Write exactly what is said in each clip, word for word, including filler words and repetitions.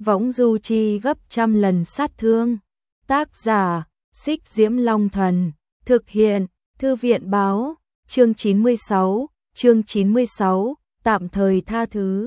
võng du chi gấp trăm lần sát thương. Tác giả, Xích Diễm Long Thần, thực hiện, Thư viện báo, chương chín mươi sáu, chương chín mươi sáu, tạm thời tha thứ.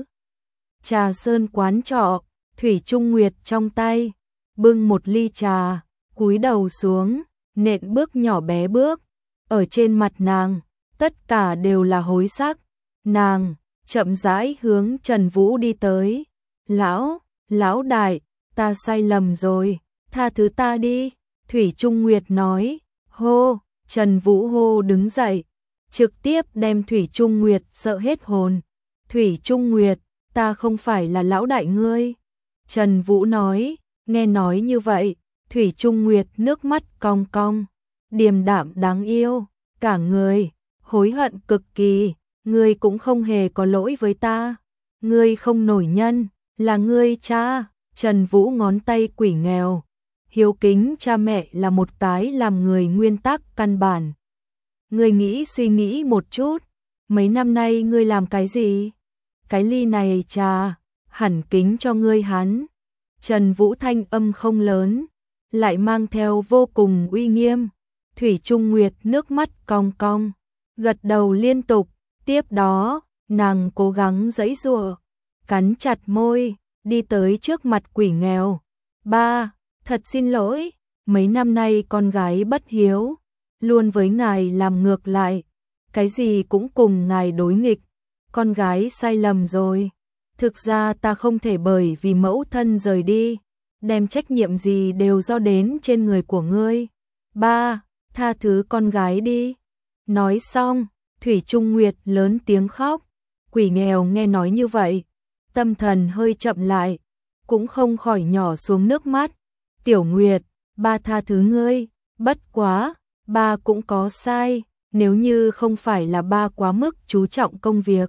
Trà Sơn quán trọ, Thủy Trung Nguyệt trong tay, bưng một ly trà, cúi đầu xuống, nện bước nhỏ bé bước, ở trên mặt nàng, tất cả đều là hối sắc. Nàng chậm rãi hướng Trần Vũ đi tới. Lão, lão đại, ta sai lầm rồi, tha thứ ta đi. Thủy Trung Nguyệt nói. Hô, Trần Vũ hô đứng dậy, trực tiếp đem Thủy Trung Nguyệt sợ hết hồn. Thủy Trung Nguyệt, ta không phải là lão đại ngươi. Trần Vũ nói. Nghe nói như vậy, Thủy Trung Nguyệt nước mắt cong cong, điềm đạm đáng yêu, cả người hối hận cực kỳ. Ngươi cũng không hề có lỗi với ta, ngươi không nổi nhân, là ngươi cha. Trần Vũ ngón tay quỷ nghèo. Hiếu kính cha mẹ là một cái làm người nguyên tắc căn bản. Ngươi nghĩ suy nghĩ một chút, mấy năm nay ngươi làm cái gì? Cái ly này trà, hẳn kính cho ngươi hắn. Trần Vũ thanh âm không lớn, lại mang theo vô cùng uy nghiêm. Thủy Trung Nguyệt nước mắt cong cong, gật đầu liên tục. Tiếp đó, nàng cố gắng giãy giụa, cắn chặt môi, đi tới trước mặt quỷ nghèo. Ba, thật xin lỗi, mấy năm nay con gái bất hiếu, luôn với ngài làm ngược lại, cái gì cũng cùng ngài đối nghịch, con gái sai lầm rồi. Thực ra ta không thể bởi vì mẫu thân rời đi, đem trách nhiệm gì đều do đến trên người của ngươi. Ba, tha thứ con gái đi. Nói xong, Thủy Trung Nguyệt lớn tiếng khóc. Quỷ nghèo nghe nói như vậy, tâm thần hơi chậm lại, cũng không khỏi nhỏ xuống nước mắt. Tiểu Nguyệt, ba tha thứ ngươi, bất quá, ba cũng có sai, nếu như không phải là ba quá mức chú trọng công việc,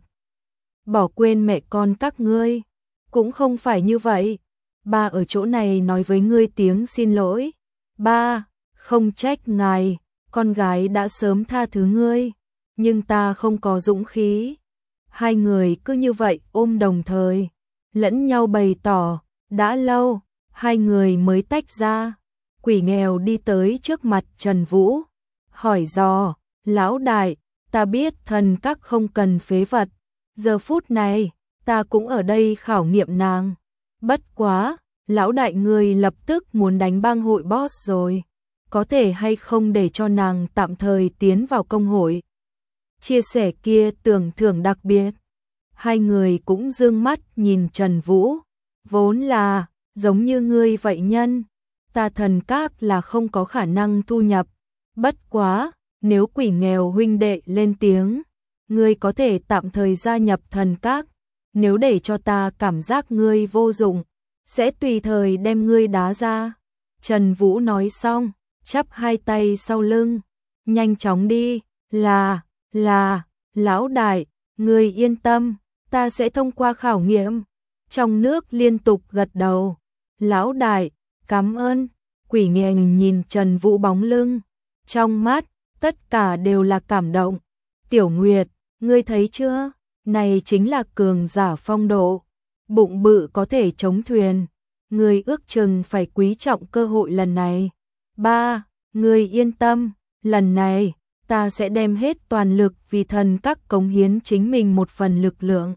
bỏ quên mẹ con các ngươi, cũng không phải như vậy. Ba ở chỗ này nói với ngươi tiếng xin lỗi. Ba, không trách ngài, con gái đã sớm tha thứ ngươi, nhưng ta không có dũng khí. Hai người cứ như vậy ôm đồng thời, lẫn nhau bày tỏ. Đã lâu, hai người mới tách ra. Quỷ nghèo đi tới trước mặt Trần Vũ, hỏi dò, lão đại, ta biết thần các không cần phế vật, giờ phút này, ta cũng ở đây khảo nghiệm nàng. Bất quá, lão đại người lập tức muốn đánh bang hội boss rồi, có thể hay không để cho nàng tạm thời tiến vào công hội? Chia sẻ kia tưởng thưởng đặc biệt. Hai người cũng dương mắt nhìn Trần Vũ, vốn là, giống như ngươi vậy nhân, ta thần các là không có khả năng thu nhập. Bất quá, nếu quỷ nghèo huynh đệ lên tiếng, ngươi có thể tạm thời gia nhập thần các, nếu để cho ta cảm giác ngươi vô dụng, sẽ tùy thời đem ngươi đá ra. Trần Vũ nói xong, chắp hai tay sau lưng, nhanh chóng đi. Là, là, lão đại, ngươi yên tâm, ta sẽ thông qua khảo nghiệm. Trong nước liên tục gật đầu. Lão đại, cảm ơn. Quỷ nghèo nhìn Trần Vũ bóng lưng, trong mắt, tất cả đều là cảm động. Tiểu Nguyệt, ngươi thấy chưa? Này chính là cường giả phong độ. Bụng bự có thể chống thuyền. Ngươi ước chừng phải quý trọng cơ hội lần này. Ba, ngươi yên tâm, lần này, ta sẽ đem hết toàn lực vì thần các cống hiến chính mình một phần lực lượng.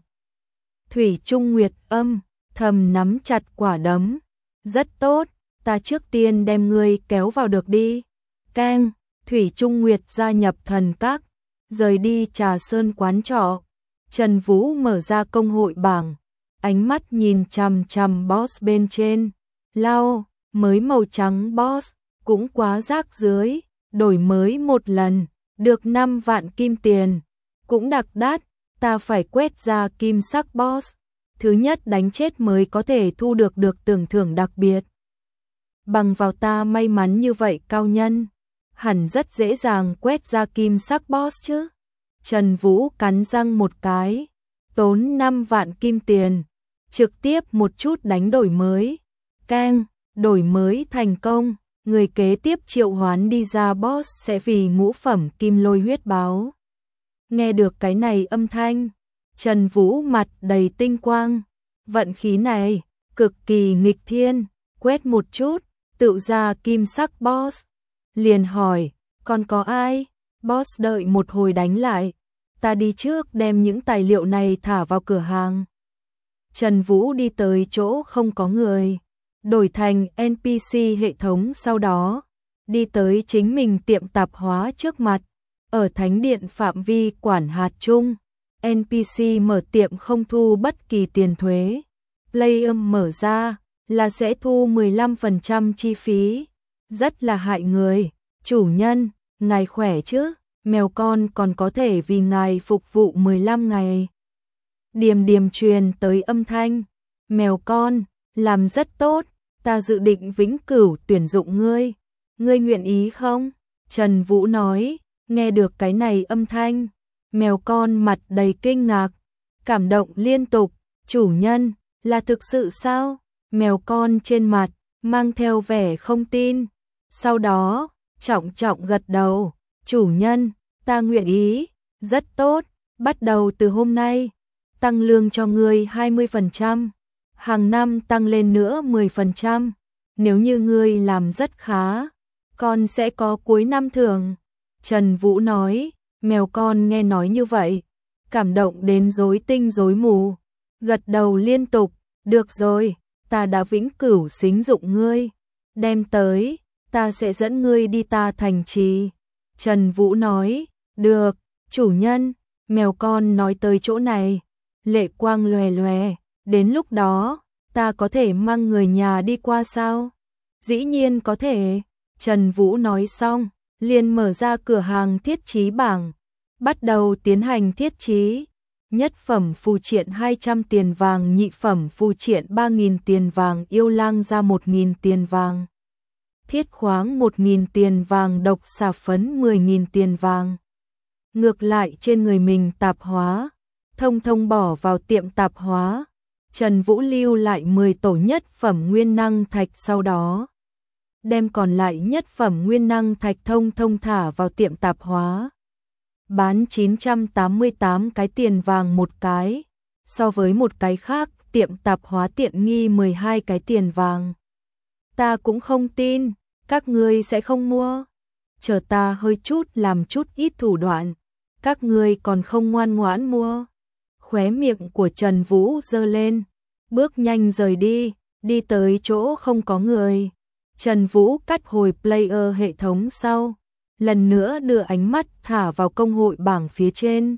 Thủy Trung Nguyệt âm thầm nắm chặt quả đấm. Rất tốt, ta trước tiên đem ngươi kéo vào được đi. Keng, Thủy Trung Nguyệt gia nhập thần các, rời đi Trà Sơn quán trọ. Trần Vũ mở ra công hội bảng, ánh mắt nhìn chằm chằm boss bên trên. Lao, mới màu trắng boss, cũng quá rác rưới, đổi mới một lần, được năm vạn kim tiền, cũng đặc đắt, ta phải quét ra kim sắc boss. Thứ nhất đánh chết mới có thể thu được được tưởng thưởng đặc biệt. Bằng vào ta may mắn như vậy cao nhân, hẳn rất dễ dàng quét ra kim sắc boss chứ. Trần Vũ cắn răng một cái, tốn năm vạn kim tiền, trực tiếp một chút đánh đổi mới. Keng, đổi mới thành công, người kế tiếp triệu hoán đi ra boss sẽ vì ngũ phẩm kim lôi huyết báo. Nghe được cái này âm thanh, Trần Vũ mặt đầy tinh quang, vận khí này, cực kỳ nghịch thiên, quét một chút, tự ra kim sắc boss. Liền hỏi, còn có ai? Boss đợi một hồi đánh lại, ta đi trước đem những tài liệu này thả vào cửa hàng. Trần Vũ đi tới chỗ không có người, đổi thành en pê xê hệ thống, sau đó đi tới chính mình tiệm tạp hóa trước mặt, ở thánh điện phạm vi quản hạt chung. en pê xê mở tiệm không thu bất kỳ tiền thuế. Player mở ra là sẽ thu mười lăm phần trăm chi phí. Rất là hại người. Chủ nhân, ngài khỏe chứ? Mèo con còn có thể vì ngài phục vụ mười lăm ngày. Điềm điềm truyền tới âm thanh. Mèo con, làm rất tốt, ta dự định vĩnh cửu tuyển dụng ngươi. Ngươi nguyện ý không? Trần Vũ nói, nghe được cái này âm thanh. Mèo con mặt đầy kinh ngạc, cảm động liên tục. Chủ nhân, là thực sự sao? Mèo con trên mặt mang theo vẻ không tin. Sau đó, trọng trọng gật đầu. Chủ nhân, ta nguyện ý. Rất tốt, bắt đầu từ hôm nay, tăng lương cho ngươi hai mươi phần trăm. Hàng năm tăng lên nữa mười phần trăm. Nếu như ngươi làm rất khá, con sẽ có cuối năm thưởng. Trần Vũ nói. Mèo con nghe nói như vậy, cảm động đến rối tinh rối mù, gật đầu liên tục. Được rồi, ta đã vĩnh cửu xính dụng ngươi. Đem tới, ta sẽ dẫn ngươi đi ta thành trì. Trần Vũ nói. Được, chủ nhân. Mèo con nói tới chỗ này, lệ quang lòe lòe. Đến lúc đó, ta có thể mang người nhà đi qua sao? Dĩ nhiên có thể. Trần Vũ nói xong, liền mở ra cửa hàng thiết trí bảng, bắt đầu tiến hành thiết trí. Nhất phẩm phù triện hai trăm tiền vàng, nhị phẩm phù triện ba nghìn tiền vàng, yêu lang ra một nghìn tiền vàng, thiết khoáng một nghìn tiền vàng, độc xà phấn mười nghìn tiền vàng. Ngược lại trên người mình tạp hóa, thông thông bỏ vào tiệm tạp hóa. Trần Vũ lưu lại mười tổ nhất phẩm nguyên năng thạch, sau đó đem còn lại nhất phẩm nguyên năng thạch thông thông thả vào tiệm tạp hóa. Bán chín trăm tám mươi tám cái tiền vàng một cái, so với một cái khác tiệm tạp hóa tiện nghi mười hai cái tiền vàng. Ta cũng không tin, các ngươi sẽ không mua. Chờ ta hơi chút làm chút ít thủ đoạn, các ngươi còn không ngoan ngoãn mua. Khóe miệng của Trần Vũ giơ lên, bước nhanh rời đi, đi tới chỗ không có người. Trần Vũ cắt hồi player hệ thống sau, lần nữa đưa ánh mắt thả vào công hội bảng phía trên.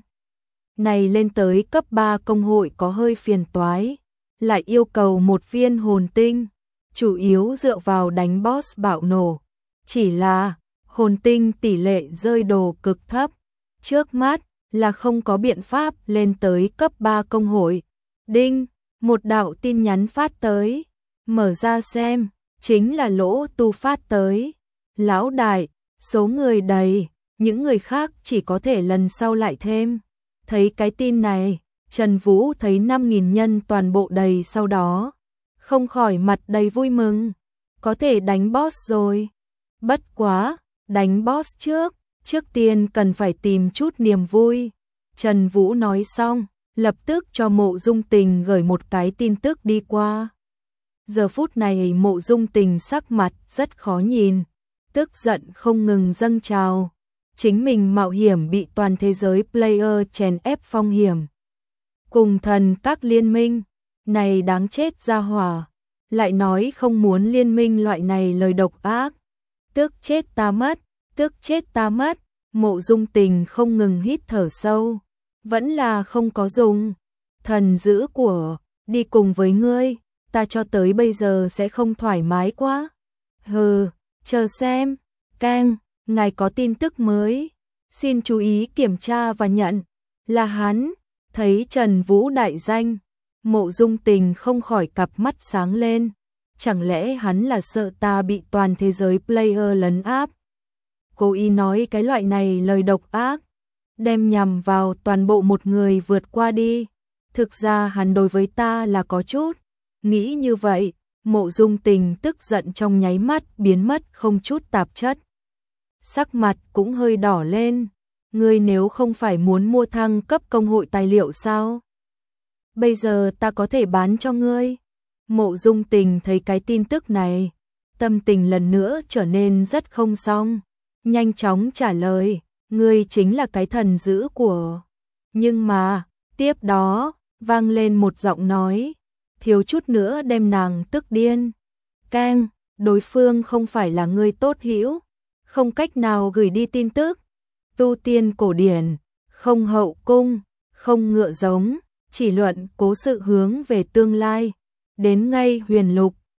Này lên tới cấp ba công hội có hơi phiền toái, lại yêu cầu một viên hồn tinh, chủ yếu dựa vào đánh boss bạo nổ. Chỉ là hồn tinh tỷ lệ rơi đồ cực thấp, trước mắt là không có biện pháp lên tới cấp ba công hội. Đinh, một đạo tin nhắn phát tới, mở ra xem, chính là Lỗ Tu phát tới. Lão đại, số người đầy, những người khác chỉ có thể lần sau lại thêm. Thấy cái tin này, Trần Vũ thấy năm nghìn nhân toàn bộ đầy, sau đó không khỏi mặt đầy vui mừng, có thể đánh boss rồi. Bất quá, đánh boss trước, trước tiên cần phải tìm chút niềm vui. Trần Vũ nói xong, lập tức cho Mộ Dung Tình gửi một cái tin tức đi qua. Giờ phút này Mộ Dung Tình sắc mặt rất khó nhìn, tức giận không ngừng dâng trào. Chính mình mạo hiểm bị toàn thế giới player chèn ép phong hiểm, cùng thần các liên minh, này đáng chết ra hỏa, lại nói không muốn liên minh loại này lời độc ác. Tức chết ta mất, tức chết ta mất. Mộ Dung Tình không ngừng hít thở sâu, vẫn là không có dùng. Thần dữ của, đi cùng với ngươi, ta cho tới bây giờ sẽ không thoải mái quá. Hừ, chờ xem. Keng, ngài có tin tức mới, xin chú ý kiểm tra và nhận. Là hắn. Thấy Trần Vũ đại danh, Mộ Dung Tình không khỏi cặp mắt sáng lên. Chẳng lẽ hắn là sợ ta bị toàn thế giới player lấn áp? Cố ý nói cái loại này lời độc ác, đem nhằm vào toàn bộ một người vượt qua đi. Thực ra hắn đối với ta là có chút. Nghĩ như vậy, Mộ Dung Tình tức giận trong nháy mắt biến mất không chút tạp chất. Sắc mặt cũng hơi đỏ lên. Ngươi nếu không phải muốn mua thăng cấp công hội tài liệu sao? Bây giờ ta có thể bán cho ngươi. Mộ Dung Tình thấy cái tin tức này, tâm tình lần nữa trở nên rất không xong, nhanh chóng trả lời, ngươi chính là cái thần dữ của. Nhưng mà, tiếp đó, vang lên một giọng nói, thiếu chút nữa đem nàng tức điên. Keng, đối phương không phải là ngươi tốt hữu, không cách nào gửi đi tin tức. Tu tiên cổ điển, không hậu cung, không ngựa giống, chỉ luận cố sự hướng về tương lai. Đến ngay huyền lục,